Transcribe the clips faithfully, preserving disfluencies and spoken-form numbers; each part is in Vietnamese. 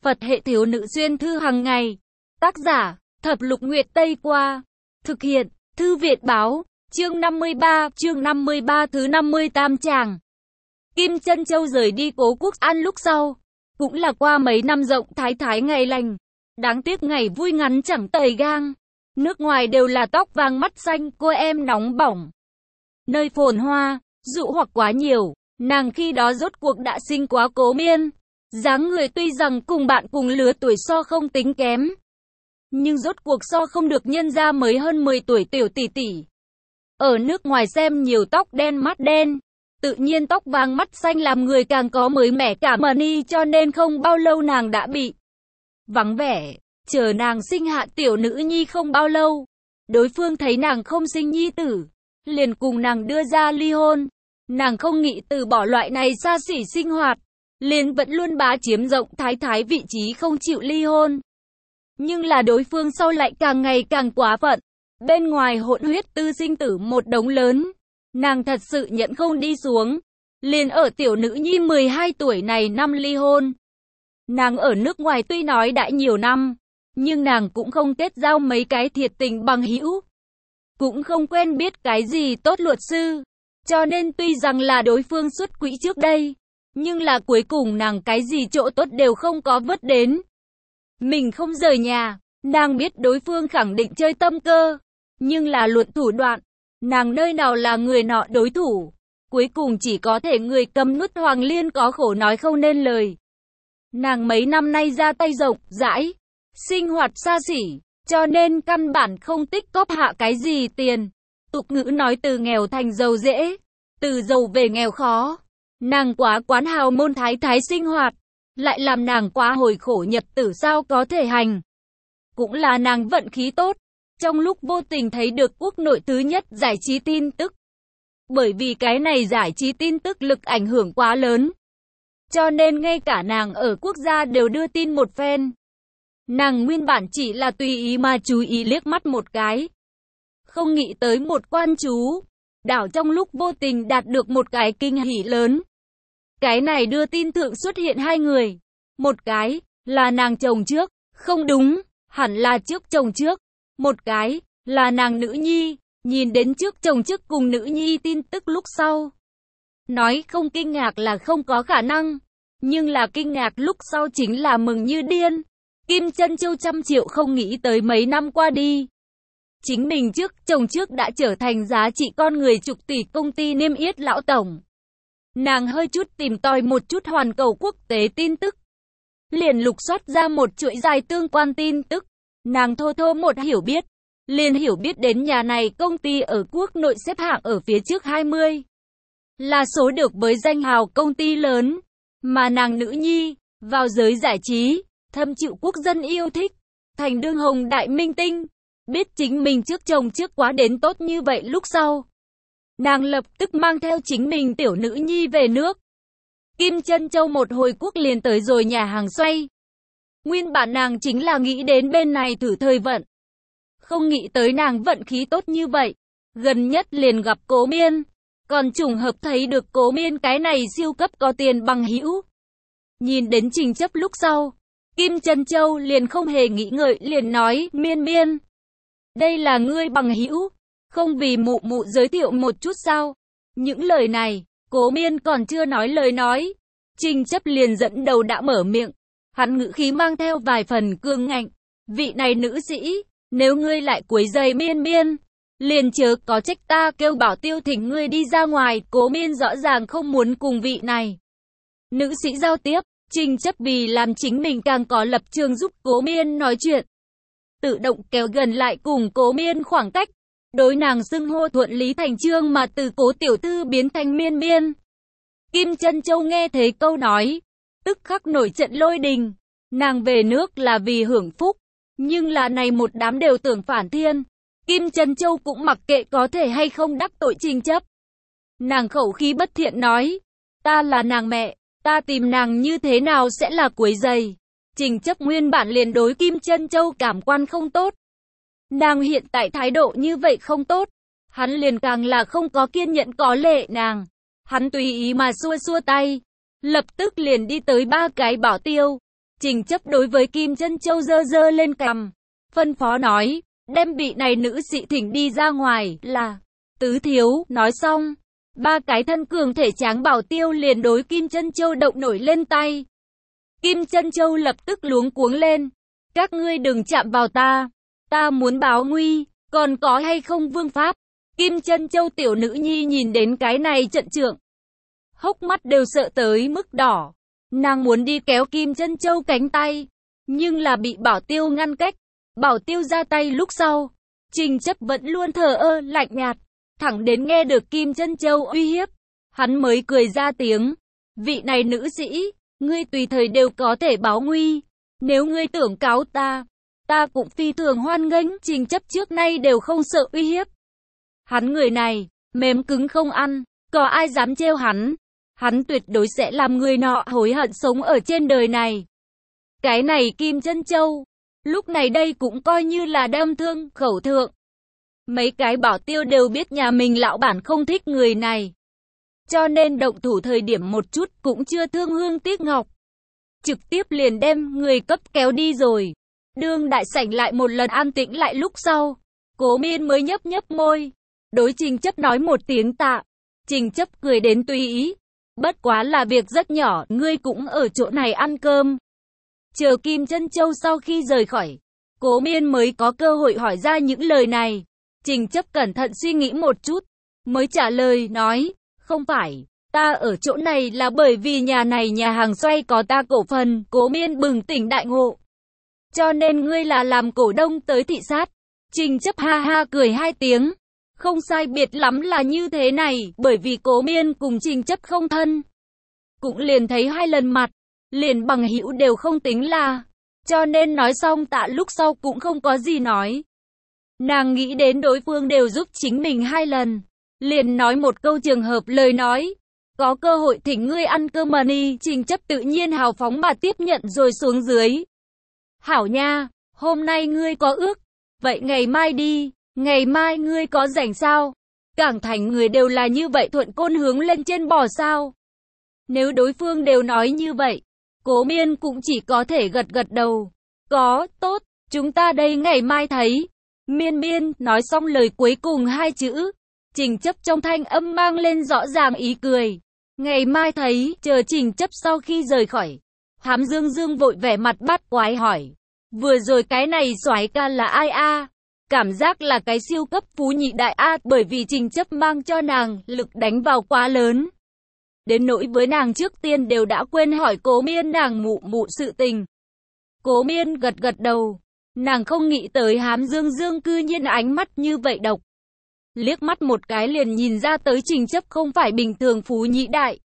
Phật hệ thiếu nữ xuyên thư hàng ngày. Tác giả, Thập Lục Nguyệt Tây Qua. Thực hiện, Thư Việt Báo. Chương năm mươi ba, chương năm mươi ba thứ năm mươi tam tràng. Kim Chân Châu rời đi Cố Quốc An lúc sau, cũng là qua mấy năm rộng thái thái ngày lành. Đáng tiếc ngày vui ngắn chẳng tầy gang. Nước ngoài đều là tóc vàng mắt xanh, cô em nóng bỏng. Nơi phồn hoa, dụ hoặc quá nhiều, nàng khi đó rốt cuộc đã sinh quá Cố Miên. Dáng người tuy rằng cùng bạn cùng lứa tuổi so không tính kém, nhưng rốt cuộc so không được nhân ra mới hơn mười tuổi tiểu tỷ tỷ. Ở nước ngoài xem nhiều tóc đen mắt đen, tự nhiên tóc vàng mắt xanh làm người càng có mới mẻ cả mani, cho nên không bao lâu nàng đã bị vắng vẻ. Chờ nàng sinh hạ tiểu nữ nhi không bao lâu, đối phương thấy nàng không sinh nhi tử, liền cùng nàng đưa ra ly hôn. Nàng không nghĩ từ bỏ loại này xa xỉ sinh hoạt, liền vẫn luôn bá chiếm rộng thái thái vị trí không chịu ly hôn. Nhưng là đối phương sau lại càng ngày càng quá phận, bên ngoài hỗn huyết tư sinh tử một đống lớn, nàng thật sự nhận không đi xuống, liền ở tiểu nữ nhi mười hai tuổi này năm ly hôn. Nàng ở nước ngoài tuy nói đã nhiều năm, nhưng nàng cũng không kết giao mấy cái thiệt tình bằng hữu, cũng không quen biết cái gì tốt luật sư, cho nên tuy rằng là đối phương xuất quỹ trước đây, nhưng là cuối cùng nàng cái gì chỗ tốt đều không có vớt đến. Mình không rời nhà, nàng biết đối phương khẳng định chơi tâm cơ, nhưng là luận thủ đoạn, nàng nơi nào là người nọ đối thủ, cuối cùng chỉ có thể người cầm nút Hoàng Liên có khổ nói không nên lời. Nàng mấy năm nay ra tay rộng rãi, sinh hoạt xa xỉ, cho nên căn bản không tích cóp hạ cái gì tiền. Tục ngữ nói từ nghèo thành giàu dễ, từ giàu về nghèo khó. Nàng quá quán hào môn thái thái sinh hoạt, lại làm nàng quá hồi khổ nhật tử sao có thể hành. Cũng là nàng vận khí tốt, trong lúc vô tình thấy được quốc nội thứ nhất giải trí tin tức. Bởi vì cái này giải trí tin tức lực ảnh hưởng quá lớn, cho nên ngay cả nàng ở quốc gia đều đưa tin một phen. Nàng nguyên bản chỉ là tùy ý mà chú ý liếc mắt một cái, không nghĩ tới một quan chú đảo trong lúc vô tình đạt được một cái kinh hỉ lớn. Cái này đưa tin thượng xuất hiện hai người, một cái là nàng chồng trước, không đúng, hẳn là trước chồng trước, một cái là nàng nữ nhi. Nhìn đến trước chồng trước cùng nữ nhi tin tức lúc sau, nói không kinh ngạc là không có khả năng, nhưng là kinh ngạc lúc sau chính là mừng như điên. Kim Chân Châu trăm triệu không nghĩ tới mấy năm qua đi, chính mình trước chồng trước đã trở thành giá trị con người chục tỷ công ty niêm yết lão tổng. Nàng hơi chút tìm tòi một chút hoàn cầu quốc tế tin tức, liền lục soát ra một chuỗi dài tương quan tin tức. Nàng thô thô một hiểu biết, liền hiểu biết đến nhà này công ty ở quốc nội xếp hạng ở phía trước hai mươi, là số được với danh hào công ty lớn, mà nàng nữ nhi vào giới giải trí thâm chịu quốc dân yêu thích, thành đương hồng đại minh tinh. Biết chính mình trước chồng trước quá đến tốt như vậy lúc sau, nàng lập tức mang theo chính mình tiểu nữ nhi về nước. Kim Chân Châu một hồi quốc liền tới rồi nhà hàng xoay. Nguyên bản nàng chính là nghĩ đến bên này thử thời vận, không nghĩ tới nàng vận khí tốt như vậy, gần nhất liền gặp Cố Miên, còn trùng hợp thấy được Cố Miên cái này siêu cấp có tiền bằng hữu. Nhìn đến Trình Chấp lúc sau, Kim Chân Châu liền không hề nghĩ ngợi liền nói, Miên Miên, đây là ngươi bằng hữu, không vì mụ mụ giới thiệu một chút sao? Những lời này, Cố Miên còn chưa nói lời nói, Trình Chấp liền dẫn đầu đã mở miệng, hắn ngữ khí mang theo vài phần cương ngạnh, vị này nữ sĩ, nếu ngươi lại quấy rầy Miên Miên, liền chớ có trách ta kêu bảo tiêu thỉnh ngươi đi ra ngoài. Cố Miên rõ ràng không muốn cùng vị này nữ sĩ giao tiếp, Trình Chấp vì làm chính mình càng có lập trường giúp Cố Miên nói chuyện, tự động kéo gần lại cùng Cố Miên khoảng cách, đối nàng xưng hô thuận lý thành chương mà từ Cố tiểu thư biến thành Miên Miên. Kim Chân Châu nghe thấy câu nói, tức khắc nổi trận lôi đình. Nàng về nước là vì hưởng phúc, nhưng là này một đám đều tưởng phản thiên. Kim Chân Châu cũng mặc kệ có thể hay không đắc tội Trình Chấp. Nàng khẩu khí bất thiện nói, ta là nàng mẹ, ta tìm nàng như thế nào sẽ là quấy rầy. Trình Chấp nguyên bản liền đối Kim Chân Châu cảm quan không tốt, nàng hiện tại thái độ như vậy không tốt, hắn liền càng là không có kiên nhẫn có lệ nàng. Hắn tùy ý mà xua xua tay, lập tức liền đi tới ba cái bảo tiêu, Trình Chấp đối với Kim Chân Châu giơ giơ lên cằm, phân phó nói, đem vị này nữ sĩ thỉnh đi ra ngoài, là Tứ thiếu. Nói xong, ba cái thân cường thể tráng bảo tiêu liền đối Kim Chân Châu động nổi lên tay. Kim Chân Châu lập tức luống cuống lên, các ngươi đừng chạm vào ta, ta muốn báo nguy, còn có hay không vương pháp? Kim Chân Châu tiểu nữ nhi nhìn đến cái này trận trượng, hốc mắt đều sợ tới mức đỏ. Nàng muốn đi kéo Kim Chân Châu cánh tay, nhưng là bị bảo tiêu ngăn cách. Bảo tiêu ra tay lúc sau, Trình Chấp vẫn luôn thờ ơ lạnh nhạt, thẳng đến nghe được Kim Chân Châu uy hiếp, hắn mới cười ra tiếng. Vị này nữ sĩ, ngươi tùy thời đều có thể báo nguy, nếu ngươi tưởng cáo ta, ta cũng phi thường hoan nghênh. Trình Chấp trước nay đều không sợ uy hiếp. Hắn người này, mềm cứng không ăn, có ai dám trêu hắn, hắn tuyệt đối sẽ làm người nọ hối hận sống ở trên đời này. Cái này Kim Chân Châu, lúc này đây cũng coi như là đâm thương khẩu thượng. Mấy cái bảo tiêu đều biết nhà mình lão bản không thích người này, cho nên động thủ thời điểm một chút cũng chưa thương hương tiếc ngọc, trực tiếp liền đem người cấp kéo đi rồi. Đương đại sảnh lại một lần an tĩnh lại lúc sau, Cố Miên mới nhấp nhấp môi, đối Trình Chấp nói một tiếng tạ. Trình Chấp cười đến tùy ý, bất quá là việc rất nhỏ, ngươi cũng ở chỗ này ăn cơm. Chờ Kim Chân Châu sau khi rời khỏi, Cố Miên mới có cơ hội hỏi ra những lời này. Trình Chấp cẩn thận suy nghĩ một chút, mới trả lời nói, không phải, ta ở chỗ này là bởi vì nhà này nhà hàng xoay có ta cổ phần. Cố Miên bừng tỉnh đại ngộ, cho nên ngươi là làm cổ đông tới thị sát. Trình Chấp ha ha cười hai tiếng, không sai biệt lắm là như thế này, bởi vì Cố Miên cùng Trình Chấp không thân, cũng liền thấy hai lần mặt, liền bằng hữu đều không tính là, cho nên nói xong tạ lúc sau cũng không có gì nói. Nàng nghĩ đến đối phương đều giúp chính mình hai lần, liền nói một câu trường hợp lời nói, có cơ hội thỉnh ngươi ăn cơm mà đi. Trình Chấp tự nhiên hào phóng mà tiếp nhận rồi xuống dưới. Hảo nha, hôm nay ngươi có ước, vậy ngày mai đi, ngày mai ngươi có rảnh sao? Cảng Thành người đều là như vậy thuận côn hướng lên trên bò sao? Nếu đối phương đều nói như vậy, Cố Miên cũng chỉ có thể gật gật đầu. Có, tốt, chúng ta đây ngày mai thấy. Miên Miên, nói xong lời cuối cùng hai chữ, Trình Chấp trong thanh âm mang lên rõ ràng ý cười. Ngày mai thấy, chờ Trình Chấp sau khi rời khỏi, Hám Dương Dương vội vẻ mặt bắt quái hỏi, vừa rồi cái này soái ca là ai a? Cảm giác là cái siêu cấp phú nhị đại a, bởi vì Trình Chấp mang cho nàng lực đánh vào quá lớn, đến nỗi với nàng trước tiên đều đã quên hỏi Cố Miên nàng mụ mụ sự tình. Cố Miên gật gật đầu, nàng không nghĩ tới Hám Dương Dương cư nhiên ánh mắt như vậy độc, liếc mắt một cái liền nhìn ra tới Trình Chấp không phải bình thường phú nhị đại,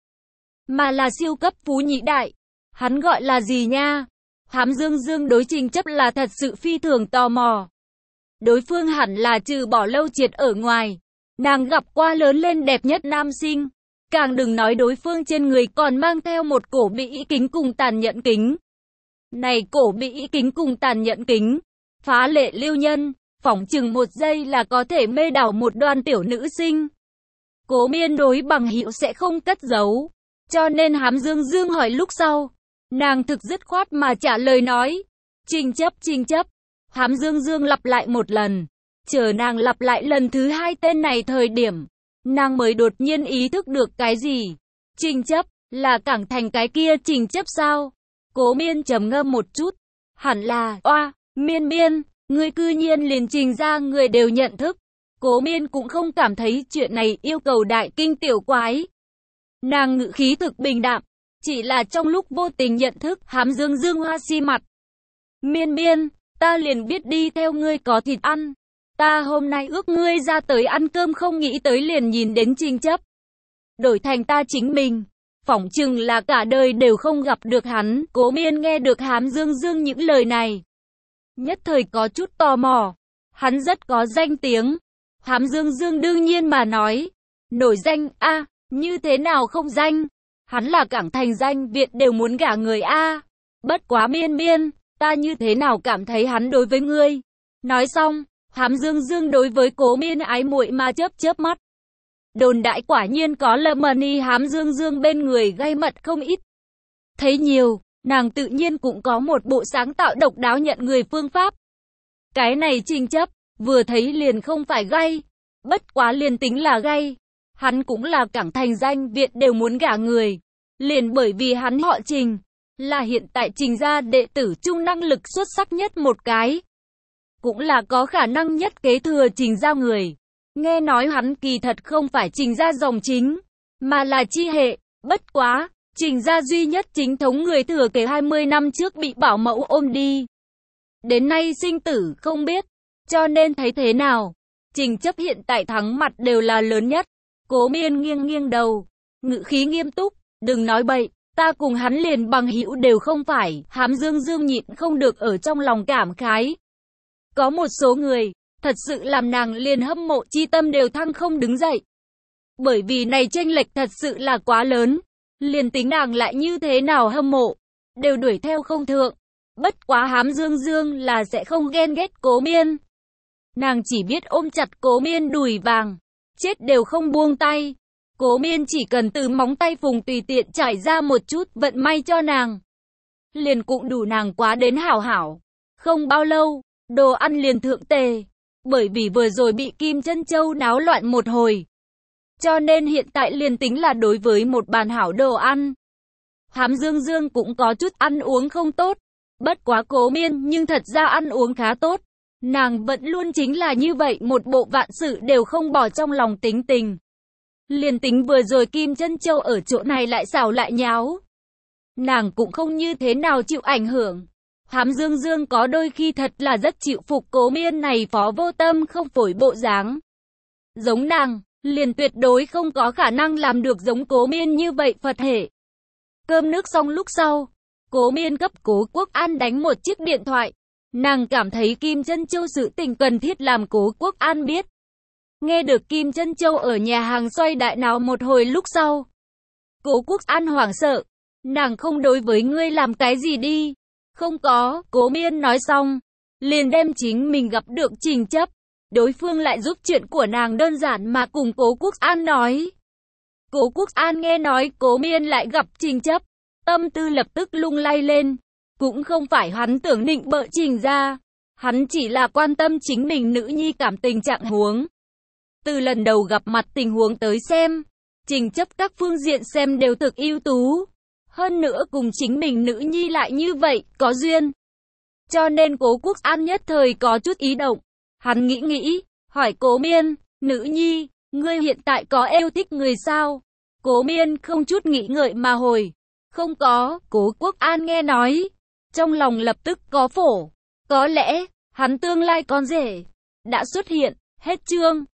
mà là siêu cấp phú nhị đại. Hắn gọi là gì nha? Hám Dương Dương đối Trình Chấp là thật sự phi thường tò mò. Đối phương hẳn là trừ bỏ Lâu Triệt ở ngoài, nàng gặp qua lớn lên đẹp nhất nam sinh. Càng đừng nói đối phương trên người còn mang theo một cổ bỉ kính cùng tàn nhẫn kính. Này cổ bỉ kính cùng tàn nhẫn kính, phá lệ lưu nhân, phỏng chừng một giây là có thể mê đảo một đoàn tiểu nữ sinh. Cố Miên đối bằng hữu sẽ không cất giấu, cho nên Hám Dương Dương hỏi lúc sau, nàng thực dứt khoát mà trả lời nói, Trình Chấp, Trình Chấp. Hám Dương Dương lặp lại một lần, chờ nàng lặp lại lần thứ hai tên này thời điểm, nàng mới đột nhiên ý thức được cái gì. Trình Chấp, là Cảng Thành cái kia Trình Chấp sao? Cố Miên trầm ngâm một chút, hẳn là, oa, Miên Miên, ngươi cư nhiên liền Trình ra người đều nhận thức. Cố Miên cũng không cảm thấy chuyện này yêu cầu đại kinh tiểu quái. Nàng ngữ khí thực bình đạm, chỉ là trong lúc vô tình nhận thức. Hám Dương Dương hoa si mặt. Miên Miên, ta liền biết đi theo ngươi có thịt ăn. Ta hôm nay ước ngươi ra tới ăn cơm, không nghĩ tới liền nhìn đến Trình Chấp. Đổi thành ta chính mình, phỏng chừng là cả đời đều không gặp được hắn. Cố Miên nghe được Hám Dương Dương những lời này, nhất thời có chút tò mò. Hắn rất có danh tiếng. Hám Dương Dương đương nhiên mà nói, nổi danh a, à, như thế nào không danh? Hắn là Cảng Thành danh viện đều muốn gả người a. À. Bất quá Miên Miên, ta như thế nào cảm thấy hắn đối với ngươi? Nói xong, Hám Dương Dương đối với Cố Miên ái muội mà chớp chớp mắt. Đồn đại quả nhiên có lờ mờ ni. Hám Dương Dương bên người gay mật không ít. Thấy nhiều, nàng tự nhiên cũng có một bộ sáng tạo độc đáo nhận người phương pháp. Cái này Trình Chấp, vừa thấy liền không phải gay, bất quá liền tính là gay, hắn cũng là cảng thành danh viện đều muốn gả người, liền bởi vì hắn họ Trình, là hiện tại Trình gia đệ tử trung năng lực xuất sắc nhất một cái, cũng là có khả năng nhất kế thừa Trình gia người. Nghe nói hắn kỳ thật không phải Trình gia dòng chính, mà là chi hệ, bất quá, Trình gia duy nhất chính thống người thừa kế hai mươi năm trước bị bảo mẫu ôm đi. Đến nay sinh tử không biết, cho nên thấy thế nào, Trình Chấp hiện tại thắng mặt đều là lớn nhất. Cố Miên nghiêng nghiêng đầu, ngữ khí nghiêm túc, đừng nói bậy, ta cùng hắn liền bằng hữu đều không phải. Hám Dương Dương nhịn không được ở trong lòng cảm khái. Có một số người, thật sự làm nàng liền hâm mộ chi tâm đều thăng không đứng dậy. Bởi vì này chênh lệch thật sự là quá lớn, liền tính nàng lại như thế nào hâm mộ, đều đuổi theo không thượng. Bất quá Hám Dương Dương là sẽ không ghen ghét Cố Miên. Nàng chỉ biết ôm chặt Cố Miên đùi vàng, chết đều không buông tay. Cố Miên chỉ cần từ móng tay phùng tùy tiện trải ra một chút vận may cho nàng, liền cũng đủ nàng quá đến hảo hảo. Không bao lâu, đồ ăn liền thượng tề, bởi vì vừa rồi bị Kim Chân Châu náo loạn một hồi, cho nên hiện tại liền tính là đối với một bàn hảo đồ ăn, Hám Dương Dương cũng có chút ăn uống không tốt. Bất quá Cố Miên nhưng thật ra ăn uống khá tốt. Nàng vẫn luôn chính là như vậy, một bộ vạn sự đều không bỏ trong lòng tính tình. Liền tính vừa rồi Kim Chân Châu ở chỗ này lại xảo lại nháo, nàng cũng không như thế nào chịu ảnh hưởng. Hám Dương Dương có đôi khi thật là rất chịu phục Cố Miên này phó vô tâm không phổi bộ dáng. Giống nàng, liền tuyệt đối không có khả năng làm được giống Cố Miên như vậy Phật hệ. Cơm nước xong lúc sau, Cố Miên cấp Cố Quốc An đánh một chiếc điện thoại. Nàng cảm thấy Kim Chân Châu sự tình cần thiết làm Cố Quốc An biết. Nghe được Kim Chân Châu ở nhà hàng xoay đại náo một hồi lúc sau, Cố Quốc An hoảng sợ. Nàng không đối với ngươi làm cái gì đi. Không có, Cố Miên nói xong, liền đem chính mình gặp được Trình Chấp. Đối phương lại giúp chuyện của nàng đơn giản mà cùng Cố Quốc An nói. Cố Quốc An nghe nói Cố Miên lại gặp Trình Chấp, tâm tư lập tức lung lay lên. Cũng không phải hắn tưởng định bợ Trình ra, hắn chỉ là quan tâm chính mình nữ nhi cảm tình trạng huống. Từ lần đầu gặp mặt tình huống tới xem, Trình Chấp các phương diện xem đều thực ưu tú. Hơn nữa cùng chính mình nữ nhi lại như vậy, có duyên. Cho nên Cố Quốc An nhất thời có chút ý động. Hắn nghĩ nghĩ, hỏi Cố Miên, nữ nhi, ngươi hiện tại có yêu thích người sao? Cố Miên không chút nghĩ ngợi mà hồi, không có. Cố Quốc An nghe nói, trong lòng lập tức có phổ. Có lẽ, hắn tương lai con rể đã xuất hiện. Hết chương.